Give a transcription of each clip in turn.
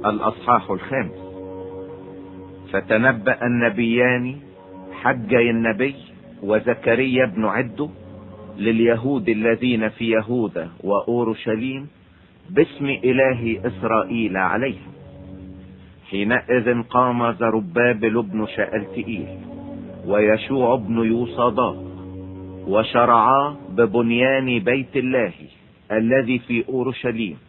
الأصحاح 5. فتنبأ النبيان حجي النبي وزكريا بن عدو لليهود الذين في يهوذا وأورشليم باسم إله إسرائيل عليهم. حينئذ قام زربابل بن شألتئيل ويشوع بن يوصداق وشرعا ببنيان بيت الله الذي في أورشليم،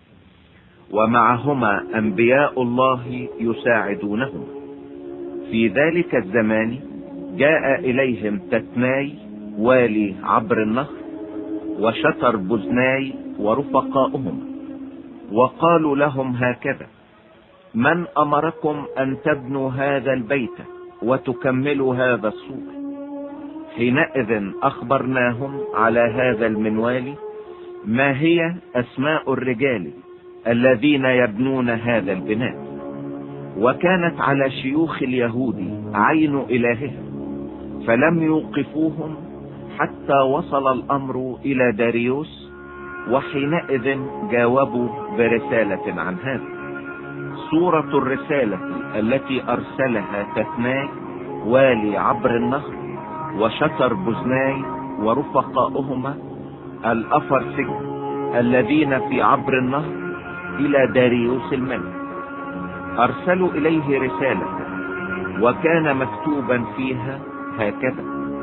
ومعهما أنبياء الله يساعدونهم. في ذلك الزمان جاء إليهم تتناي والي عبر النهر وشتر بزناي ورفقاؤهم، وقالوا لهم هكذا: من أمركم أن تبنوا هذا البيت وتكملوا هذا السور؟ حينئذ أخبرناهم على هذا المنوال ما هي أسماء الرجال الذين يبنون هذا البناء. وكانت على شيوخ اليهود عين إلههم، فلم يوقفوهم حتى وصل الأمر إلى داريوس، وحينئذ جاوبوا برسالة عن هذا. صورة الرسالة التي أرسلها تتناي والي عبر النهر وشتر بزناي ورفقاؤهما الأفرسك الذين في عبر النهر إلى داريوس الملك. أرسلوا إليه رسالة، وكان مكتوبا فيها هكذا: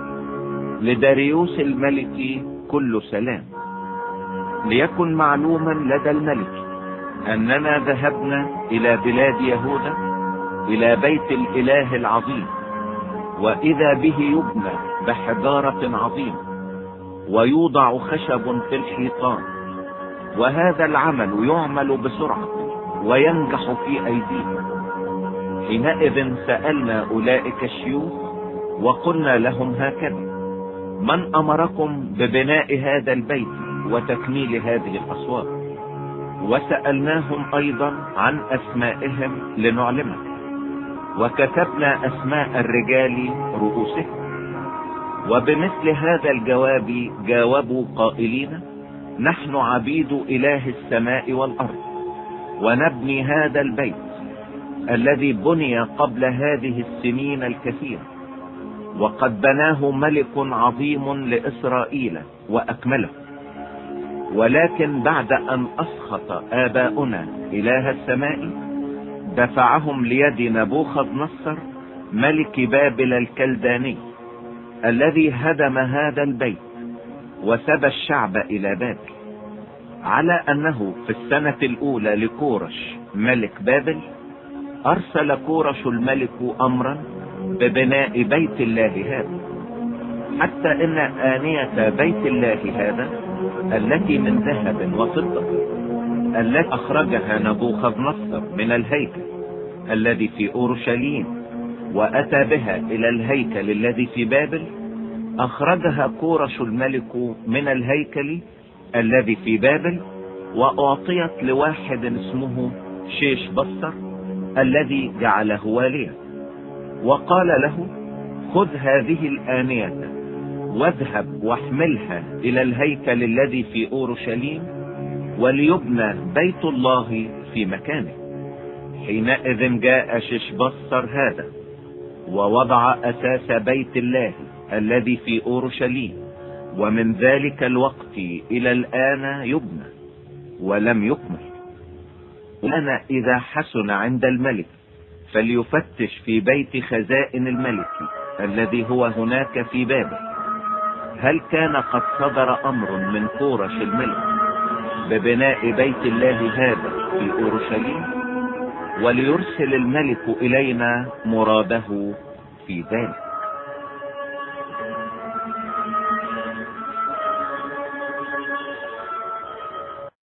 لداريوس الملك كل سلام. ليكن معلوما لدى الملك أننا ذهبنا إلى بلاد يهوذا إلى بيت الإله العظيم، وإذا به يبنى بحجارة عظيمة ويوضع خشب في الحيطان، وهذا العمل يعمل بسرعة وينجح في أيديهم. حينئذ سألنا أولئك الشيوخ وقلنا لهم هكذا: من أمركم ببناء هذا البيت وتكميل هذه الأسوار؟ وسألناهم أيضا عن أسمائهم لنعلمها، وكتبنا أسماء الرجال رؤوسهم. وبمثل هذا الجواب جاوبوا قائلين: نحن عبيد إله السماء والأرض، ونبني هذا البيت الذي بني قبل هذه السنين الكثيرة، وقد بناه ملك عظيم لإسرائيل وأكمله. ولكن بعد أن أسخط آباؤنا إله السماء دفعهم ليد نبوخذ نصر ملك بابل الكلداني، الذي هدم هذا البيت وسبى الشعب إلى بابل. على أنه في السنة الأولى لكورش ملك بابل أرسل كورش الملك أمرا ببناء بيت الله هذا، حتى إن آنية بيت الله هذا التي من ذهب وفضة التي أخرجها نبوخذ نصر من الهيكل الذي في أورشليم وأتى بها إلى الهيكل الذي في بابل، أخرجها كورش الملك من الهيكل الذي في بابل، وأعطيت لواحد اسمه شيش بصر الذي جعله واليا، وقال له: خذ هذه الآنية واذهب واحملها إلى الهيكل الذي في أورشليم، وليبنى بيت الله في مكانه. حينئذ جاء شيشبصر هذا ووضع أساس بيت الله الذي في أورشليم، ومن ذلك الوقت إلى الآن يبنى ولم يكمل. أنا إذا حسن عند الملك فليفتش في بيت خزائن الملك الذي هو هناك في بابل، هل كان قد صدر أمر من كورش الملك ببناء بيت الله هذا في أورشليم، وليرسل الملك إلينا مراده في ذلك.